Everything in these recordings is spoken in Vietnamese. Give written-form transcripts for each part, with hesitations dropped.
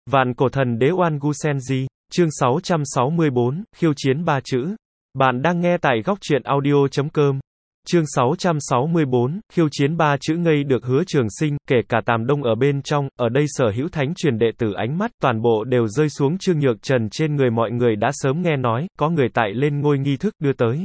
Vạn cổ thần đế Oan Gu Senji, chương 664, khiêu chiến ba chữ. Bạn đang nghe tại góc truyện audio.com. Chương 664, khiêu chiến ba chữ ngây được Hứa Trường Sinh, kể cả Tàm Đông ở bên trong, ở đây sở hữu thánh truyền đệ tử ánh mắt toàn bộ đều rơi xuống Trương Nhược Trần trên người mọi người đã sớm nghe nói, có người tại lên ngôi nghi thức đưa tới.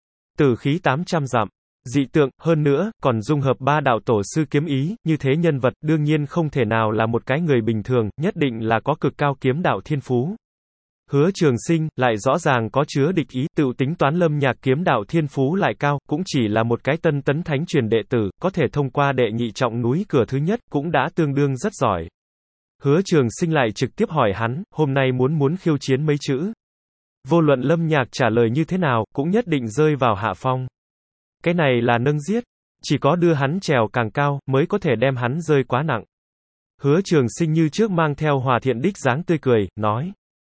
Tử khí 800 dặm. Dị tượng, hơn nữa, còn dung hợp ba đạo tổ sư kiếm ý, như thế nhân vật, đương nhiên không thể nào là một cái người bình thường, nhất định là có cực cao kiếm đạo thiên phú. Hứa Trường Sinh, lại rõ ràng có chứa địch ý, tự tính toán Lâm Nhạc kiếm đạo thiên phú lại cao, cũng chỉ là một cái tân tấn thánh truyền đệ tử, có thể thông qua đệ nhị trọng núi cửa thứ nhất, cũng đã tương đương rất giỏi. Hứa Trường Sinh lại trực tiếp hỏi hắn, hôm nay muốn khiêu chiến mấy chữ. Vô luận Lâm Nhạc trả lời như thế nào, cũng nhất định rơi vào hạ phong. Cái này là nâng giết, chỉ có đưa hắn trèo càng cao, mới có thể đem hắn rơi quá nặng. Hứa Trường Sinh như trước mang theo hòa thiện đích dáng tươi cười, nói.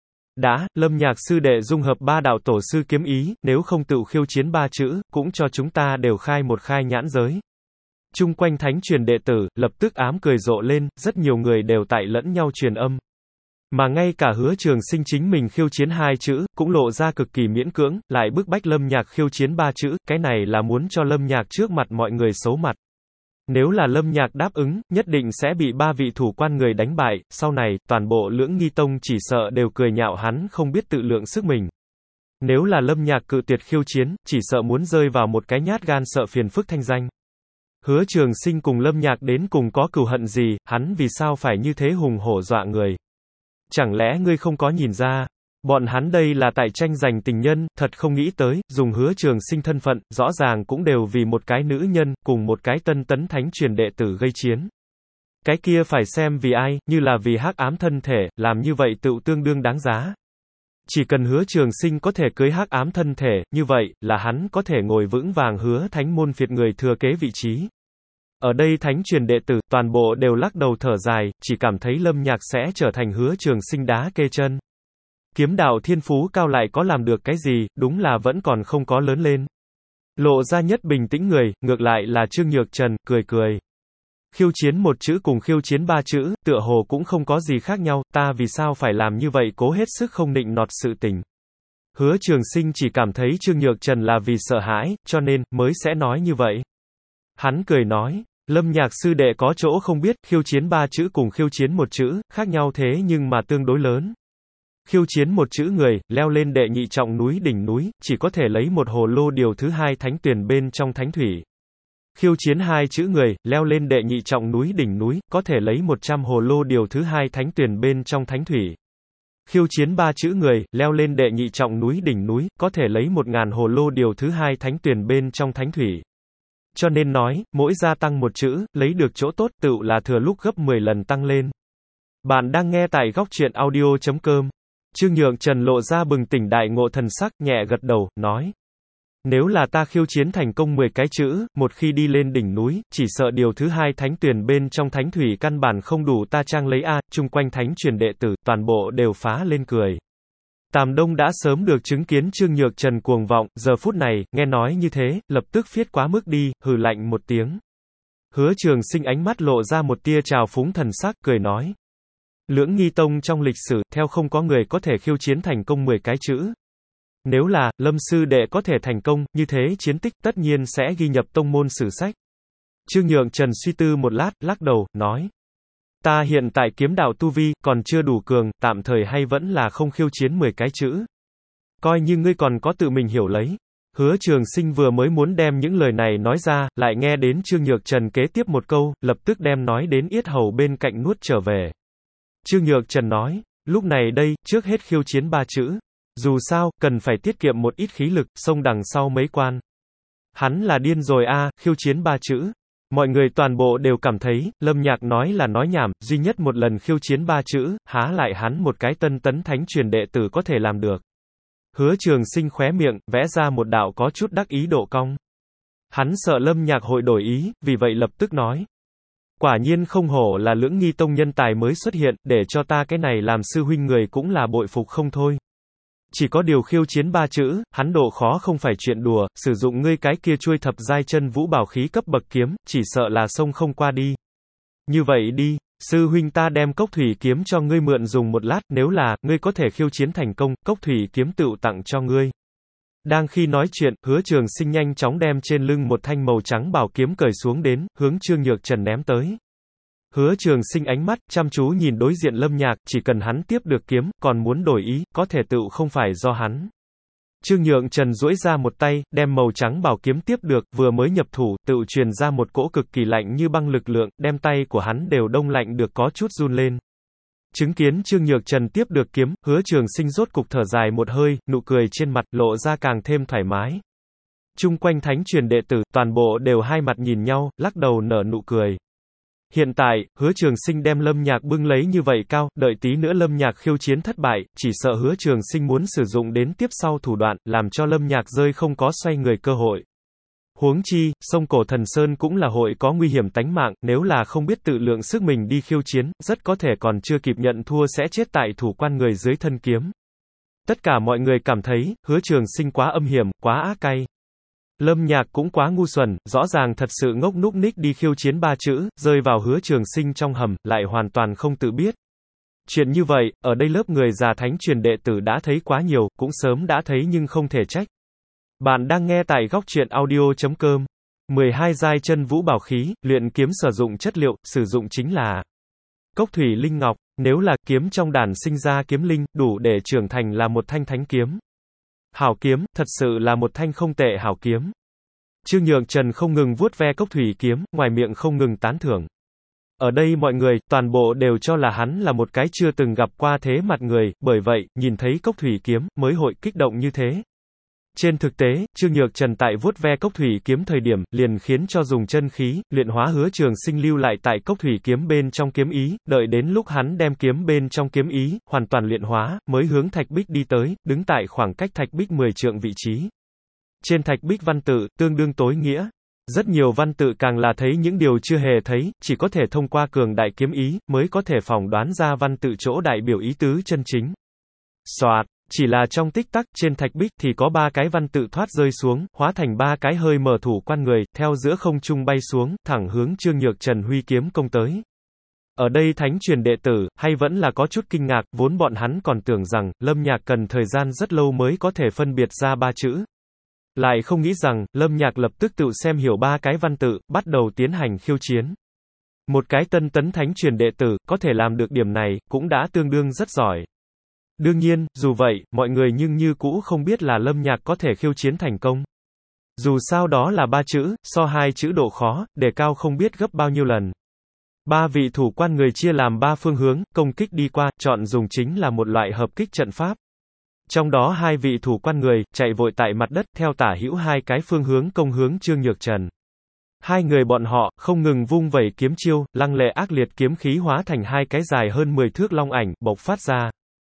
Đã, Lâm Nhạc sư đệ dung hợp ba đạo tổ sư kiếm ý, nếu không tự khiêu chiến ba chữ, cũng cho chúng ta đều khai một khai nhãn giới. Chung quanh thánh truyền đệ tử, lập tức ám cười rộ lên, rất nhiều người đều tại lẫn nhau truyền âm. Mà ngay cả Hứa Trường Sinh chính mình khiêu chiến hai chữ, cũng lộ ra cực kỳ miễn cưỡng, lại bức bách Lâm Nhạc khiêu chiến ba chữ, cái này là muốn cho Lâm Nhạc trước mặt mọi người xấu mặt. Nếu là Lâm Nhạc đáp ứng, nhất định sẽ bị ba vị thủ quan người đánh bại, sau này, toàn bộ Lưỡng Nghi Tông chỉ sợ đều cười nhạo hắn không biết tự lượng sức mình. Nếu là Lâm Nhạc cự tuyệt khiêu chiến, chỉ sợ muốn rơi vào một cái nhát gan sợ phiền phức thanh danh. Hứa Trường Sinh cùng Lâm Nhạc đến cùng có cừu hận gì, hắn vì sao phải như thế hùng hổ dọa người? Chẳng lẽ ngươi không có nhìn ra, bọn hắn đây là tại tranh giành tình nhân, thật không nghĩ tới, dùng Hứa Trường Sinh thân phận, rõ ràng cũng đều vì một cái nữ nhân, cùng một cái tân tấn thánh truyền đệ tử gây chiến. Cái kia phải xem vì ai, như là vì hắc ám thân thể, làm như vậy tự tương đương đáng giá. Chỉ cần Hứa Trường Sinh có thể cưới hắc ám thân thể, như vậy, là hắn có thể ngồi vững vàng Hứa Thánh môn phiệt người thừa kế vị trí. Ở đây thánh truyền đệ tử, toàn bộ đều lắc đầu thở dài, chỉ cảm thấy Lâm Nhạc sẽ trở thành Hứa Trường Sinh đá kê chân. Kiếm đạo thiên phú cao lại có làm được cái gì, đúng là vẫn còn không có lớn lên. Lộ ra nhất bình tĩnh người, ngược lại là Trương Nhược Trần, cười cười. Khiêu chiến một chữ cùng khiêu chiến ba chữ, tựa hồ cũng không có gì khác nhau, ta vì sao phải làm như vậy cố hết sức không nịnh nọt sự tình. Hứa Trường Sinh chỉ cảm thấy Trương Nhược Trần là vì sợ hãi, cho nên, mới sẽ nói như vậy. Hắn cười nói. Lâm Nhạc sư đệ có chỗ không biết, khiêu chiến ba chữ cùng khiêu chiến một chữ, khác nhau thế nhưng mà tương đối lớn. Khiêu chiến một chữ người, leo lên đệ nhị trọng núi đỉnh núi, chỉ có thể lấy một hồ lô điều thứ hai thánh tuyển bên trong thánh thủy. Khiêu chiến hai chữ người, leo lên đệ nhị trọng núi đỉnh núi, có thể lấy 100 hồ lô điều thứ hai thánh tuyển bên trong thánh thủy. Khiêu chiến ba chữ người, leo lên đệ nhị trọng núi đỉnh núi, có thể lấy 1000 hồ lô điều thứ hai thánh tuyển bên trong thánh thủy. Cho nên nói, mỗi gia tăng một chữ, lấy được chỗ tốt tự là thừa lúc gấp 10 lần tăng lên. Bạn đang nghe tại góc truyện audio.com. Trương Nhược Trần lộ ra bừng tỉnh đại ngộ thần sắc, nhẹ gật đầu, nói. Nếu là ta khiêu chiến thành công 10 cái chữ, một khi đi lên đỉnh núi, chỉ sợ điều thứ hai thánh tuyển bên trong thánh thủy căn bản không đủ ta trang lấy a, chung quanh thánh truyền đệ tử, toàn bộ đều phá lên cười. Tàm Đông đã sớm được chứng kiến Trương Nhược Trần cuồng vọng, giờ phút này, nghe nói như thế, lập tức phiết quá mức đi, hừ lạnh một tiếng. Hứa Trường Sinh ánh mắt lộ ra một tia trào phúng thần sắc, cười nói. Lưỡng Nghi Tông trong lịch sử, theo không có người có thể khiêu chiến thành công 10 cái chữ. Nếu là, Lâm sư đệ có thể thành công, như thế chiến tích tất nhiên sẽ ghi nhập tông môn sử sách. Trương Nhược Trần suy tư một lát, lắc đầu, nói. Ta hiện tại kiếm đạo tu vi, còn chưa đủ cường, tạm thời hay vẫn là không khiêu chiến 10 cái chữ. Coi như ngươi còn có tự mình hiểu lấy. Hứa Trường Sinh vừa mới muốn đem những lời này nói ra, lại nghe đến Trương Nhược Trần kế tiếp một câu, lập tức đem nói đến yết hầu bên cạnh nuốt trở về. Trương Nhược Trần nói, lúc này đây, trước hết khiêu chiến ba chữ. Dù sao, cần phải tiết kiệm một ít khí lực, xông đằng sau mấy quan. Hắn là điên rồi a, khiêu chiến ba chữ. Mọi người toàn bộ đều cảm thấy, Lâm Nhạc nói là nói nhảm, duy nhất một lần khiêu chiến ba chữ, há lại hắn một cái tân tấn thánh truyền đệ tử có thể làm được. Hứa Trường Sinh khóe miệng, vẽ ra một đạo có chút đắc ý độ cong. Hắn sợ Lâm Nhạc hội đổi ý, vì vậy lập tức nói. Quả nhiên không hổ là Lưỡng Nghi Tông nhân tài mới xuất hiện, để cho ta cái này làm sư huynh người cũng là bội phục không thôi. Chỉ có điều khiêu chiến ba chữ, hắn độ khó không phải chuyện đùa, sử dụng ngươi cái kia chuôi thập giai chân vũ bảo khí cấp bậc kiếm, chỉ sợ là xông không qua đi. Như vậy đi, Sư huynh ta đem cốc thủy kiếm cho ngươi mượn dùng một lát, nếu là, ngươi có thể khiêu chiến thành công, cốc thủy kiếm tựu tặng cho ngươi. Đang khi nói chuyện, Hứa Trường Sinh nhanh chóng đem trên lưng một thanh màu trắng bảo kiếm cởi xuống đến, hướng Trương Nhược Trần ném tới. Hứa Trường Sinh ánh mắt, chăm chú nhìn đối diện Lâm Nhạc, chỉ cần hắn tiếp được kiếm, còn muốn đổi ý, có thể tựu không phải do hắn. Trương Nhượng Trần duỗi ra một tay, đem màu trắng bảo kiếm tiếp được, vừa mới nhập thủ, tựu truyền ra một cỗ cực kỳ lạnh như băng lực lượng, đem tay của hắn đều đông lạnh được có chút run lên. Chứng kiến Trương Nhược Trần tiếp được kiếm, Hứa Trường Sinh rốt cục thở dài một hơi, nụ cười trên mặt lộ ra càng thêm thoải mái. Chung quanh thánh truyền đệ tử, toàn bộ đều hai mặt nhìn nhau, lắc đầu nở nụ cười. Hiện tại, Hứa Trường Sinh đem Lâm Nhạc bưng lấy như vậy cao, đợi tí nữa Lâm Nhạc khiêu chiến thất bại, chỉ sợ Hứa Trường Sinh muốn sử dụng đến tiếp sau thủ đoạn, làm cho Lâm Nhạc rơi không có xoay người cơ hội. Huống chi, sông Cổ Thần Sơn cũng là hội có nguy hiểm tánh mạng, nếu là không biết tự lượng sức mình đi khiêu chiến, rất có thể còn chưa kịp nhận thua sẽ chết tại thủ quan người dưới thân kiếm. Tất cả mọi người cảm thấy, Hứa Trường Sinh quá âm hiểm, quá ác cay. Lâm Nhạc cũng quá ngu xuẩn, rõ ràng thật sự ngốc núc ních đi khiêu chiến 3 chữ, rơi vào Hứa Trường Sinh trong hầm, lại hoàn toàn không tự biết. Chuyện như vậy, ở đây lớp người già thánh truyền đệ tử đã thấy quá nhiều, cũng sớm đã thấy nhưng không thể trách. Bạn đang nghe tại góc truyện audio.com. 12 giai chân vũ bảo khí, luyện kiếm sử dụng chất liệu, sử dụng chính là cốc thủy linh ngọc, nếu là kiếm trong đàn sinh ra kiếm linh, đủ để trưởng thành là một thanh thánh kiếm. Hảo kiếm, thật sự là một thanh không tệ hảo kiếm. Trương Nhượng Trần không ngừng vuốt ve cốc thủy kiếm, ngoài miệng không ngừng tán thưởng. Ở đây mọi người, toàn bộ đều cho là hắn là một cái chưa từng gặp qua thế mặt người, bởi vậy, nhìn thấy cốc thủy kiếm, mới hội kích động như thế. Trên thực tế, Trương Nhược Trần tại vuốt ve cốc thủy kiếm thời điểm, liền khiến cho dùng chân khí, luyện hóa Hứa Trường Sinh lưu lại tại cốc thủy kiếm bên trong kiếm ý, đợi đến lúc hắn đem kiếm bên trong kiếm ý, hoàn toàn luyện hóa, mới hướng thạch bích đi tới, đứng tại khoảng cách thạch bích 10 trượng vị trí. Trên thạch bích văn tự, tương đương tối nghĩa. Rất nhiều văn tự càng là thấy những điều chưa hề thấy, chỉ có thể thông qua cường đại kiếm ý, mới có thể phỏng đoán ra văn tự chỗ đại biểu ý tứ chân chính. Soạt. Chỉ là trong tích tắc, trên thạch bích thì có 3 cái văn tự thoát rơi xuống, hóa thành 3 cái hơi mở thủ quan người, theo giữa không trung bay xuống, thẳng hướng Trương Nhược Trần huy kiếm công tới. Ở đây thánh truyền đệ tử, hay vẫn là có chút kinh ngạc, vốn bọn hắn còn tưởng rằng, Lâm Nhạc cần thời gian rất lâu mới có thể phân biệt ra 3 chữ. Lại không nghĩ rằng, Lâm Nhạc lập tức tự xem hiểu 3 cái văn tự, bắt đầu tiến hành khiêu chiến. Một cái tân tấn thánh truyền đệ tử, có thể làm được điểm này, cũng đã tương đương rất giỏi. Đương nhiên, dù vậy, mọi người nhưng như cũ không biết là Lâm Nhạc có thể khiêu chiến thành công. Dù sao đó là 3 chữ, so 2 chữ độ khó, đề cao không biết gấp bao nhiêu lần. 3 vị thủ quan người chia làm 3 phương hướng, công kích đi qua, chọn dùng chính là một loại hợp kích trận pháp. Trong đó 2 vị thủ quan người, chạy vội tại mặt đất, theo tả hữu 2 cái phương hướng công hướng Trương Nhược Trần. 2 người bọn họ, không ngừng vung vẩy kiếm chiêu, lăng lệ ác liệt kiếm khí hóa thành 2 cái dài hơn 10 thước long ảnh, bộc phát ra.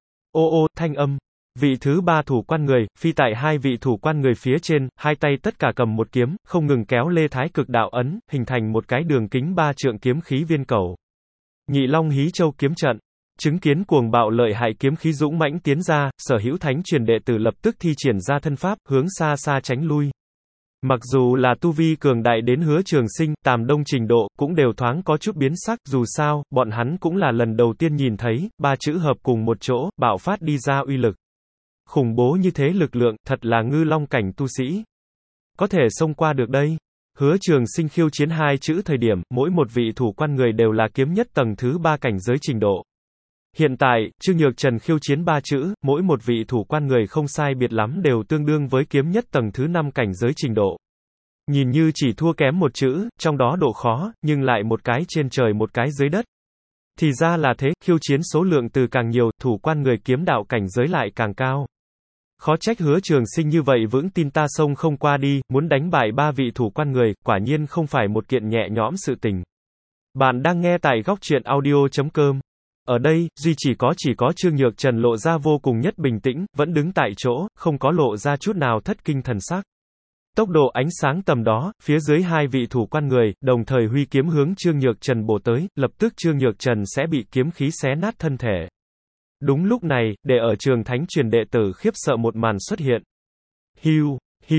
Ô ô, thanh âm. Vị thứ 3 thủ quan người, phi tại 2 vị thủ quan người phía trên, 2 tay tất cả cầm một kiếm, không ngừng kéo lê thái cực đạo ấn, hình thành một cái đường kính 3 trượng kiếm khí viên cầu. Nhị Long Hí Châu kiếm trận. Chứng kiến cuồng bạo lợi hại kiếm khí dũng mãnh tiến ra, sở hữu thánh truyền đệ tử lập tức thi triển ra thân pháp, hướng xa xa tránh lui. Mặc dù là tu vi cường đại đến Hứa Trường Sinh, Tàm Đông trình độ, cũng đều thoáng có chút biến sắc, dù sao, bọn hắn cũng là lần đầu tiên nhìn thấy, 3 chữ hợp cùng một chỗ, bạo phát đi ra uy lực. Khủng bố như thế lực lượng, thật là ngư long cảnh tu sĩ. Có thể xông qua được đây. Hứa Trường Sinh khiêu chiến 2 chữ thời điểm, mỗi một vị thủ quan người đều là kiếm nhất tầng thứ 3 cảnh giới trình độ. Hiện tại, Trương Nhược Trần khiêu chiến 3 chữ, mỗi một vị thủ quan người không sai biệt lắm đều tương đương với kiếm nhất tầng thứ 5 cảnh giới trình độ. Nhìn như chỉ thua kém một chữ, trong đó độ khó, nhưng lại một cái trên trời một cái dưới đất. Thì ra là thế, khiêu chiến số lượng từ càng nhiều, thủ quan người kiếm đạo cảnh giới lại càng cao. Khó trách Hứa Trường Sinh như vậy vững tin ta xông không qua đi, muốn đánh bại 3 vị thủ quan người, quả nhiên không phải một kiện nhẹ nhõm sự tình. Bạn đang nghe tại góc truyện audio.com. Ở đây, chỉ có Trương Nhược Trần lộ ra vô cùng nhất bình tĩnh, vẫn đứng tại chỗ, không có lộ ra chút nào thất kinh thần sắc. Tốc độ ánh sáng tầm đó, phía dưới 2 vị thủ quan người, đồng thời huy kiếm hướng Trương Nhược Trần bổ tới, lập tức Trương Nhược Trần sẽ bị kiếm khí xé nát thân thể. Đúng lúc này, để ở trường thánh truyền đệ tử khiếp sợ một màn xuất hiện. Hưu, hưu,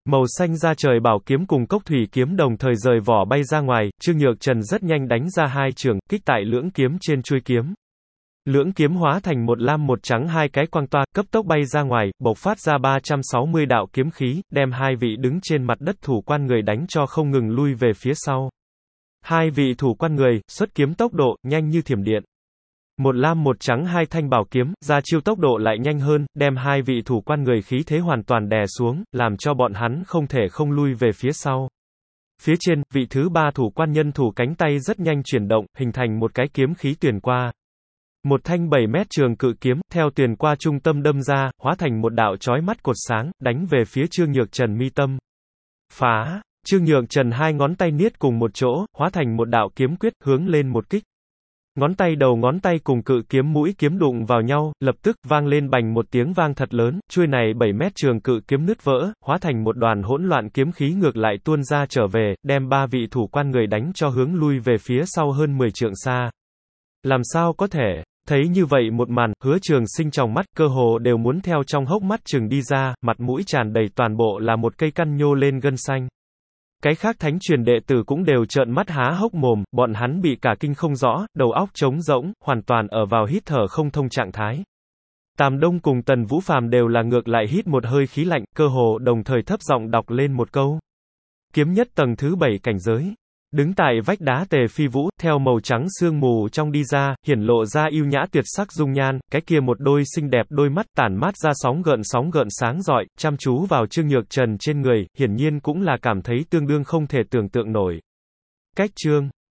Màu xanh da trời bảo kiếm cùng cốc thủy kiếm đồng thời rời vỏ bay ra ngoài, Trương Nhược Trần rất nhanh đánh ra hai trường, kích tại lưỡng kiếm trên chuôi kiếm. Lưỡng kiếm hóa thành một lam một trắng hai cái quang toa, cấp tốc bay ra ngoài, bộc phát ra 360 đạo kiếm khí, đem hai vị đứng trên mặt đất thủ quan người đánh cho không ngừng lui về phía sau. Hai vị thủ quan người, xuất kiếm tốc độ, nhanh như thiểm điện. Một lam một trắng hai thanh bảo kiếm, ra chiêu tốc độ lại nhanh hơn, đem hai vị thủ quan người khí thế hoàn toàn đè xuống, làm cho bọn hắn không thể không lui về phía sau. Phía trên, vị thứ ba thủ quan nhân thủ cánh tay rất nhanh chuyển động, hình thành một cái kiếm khí tuyền qua. Một thanh 7 mét trường cự kiếm, theo tuyền qua trung tâm đâm ra, hóa thành một đạo chói mắt cột sáng, đánh về phía Trương Nhược Trần mi tâm. Phá! Trương Nhược Trần hai ngón tay niết cùng một chỗ, hóa thành một đạo kiếm quyết, hướng lên một kích. Ngón tay đầu ngón tay cùng cự kiếm mũi kiếm đụng vào nhau, lập tức, vang lên bành một tiếng vang thật lớn, chuôi này 7 mét trường cự kiếm nứt vỡ, hóa thành một đoàn hỗn loạn kiếm khí ngược lại tuôn ra trở về, đem ba vị thủ quan người đánh cho hướng lui về phía sau hơn 10 trượng xa. Làm sao có thể? Thấy như vậy một màn, Hứa Trường Sinh trong mắt, cơ hồ đều muốn theo trong hốc mắt chừng đi ra, mặt mũi tràn đầy toàn bộ là một cây căn nhô lên gân xanh. Cái khác thánh truyền đệ tử cũng đều trợn mắt há hốc mồm, bọn hắn bị cả kinh không rõ, đầu óc trống rỗng, hoàn toàn ở vào hít thở không thông trạng thái. Tam Đông cùng Tần Vũ Phàm đều là ngược lại hít một hơi khí lạnh, cơ hồ đồng thời thấp giọng đọc lên một câu. Kiếm nhất tầng thứ 7 cảnh giới. Đứng tại vách đá Tề Phi Vũ, theo màu trắng sương mù trong đi ra, hiển lộ ra yêu nhã tuyệt sắc dung nhan, cái kia một đôi xinh đẹp đôi mắt tản mát ra sóng gợn sáng rọi, chăm chú vào Trương Nhược Trần trên người, hiển nhiên cũng là cảm thấy tương đương không thể tưởng tượng nổi. Cách chương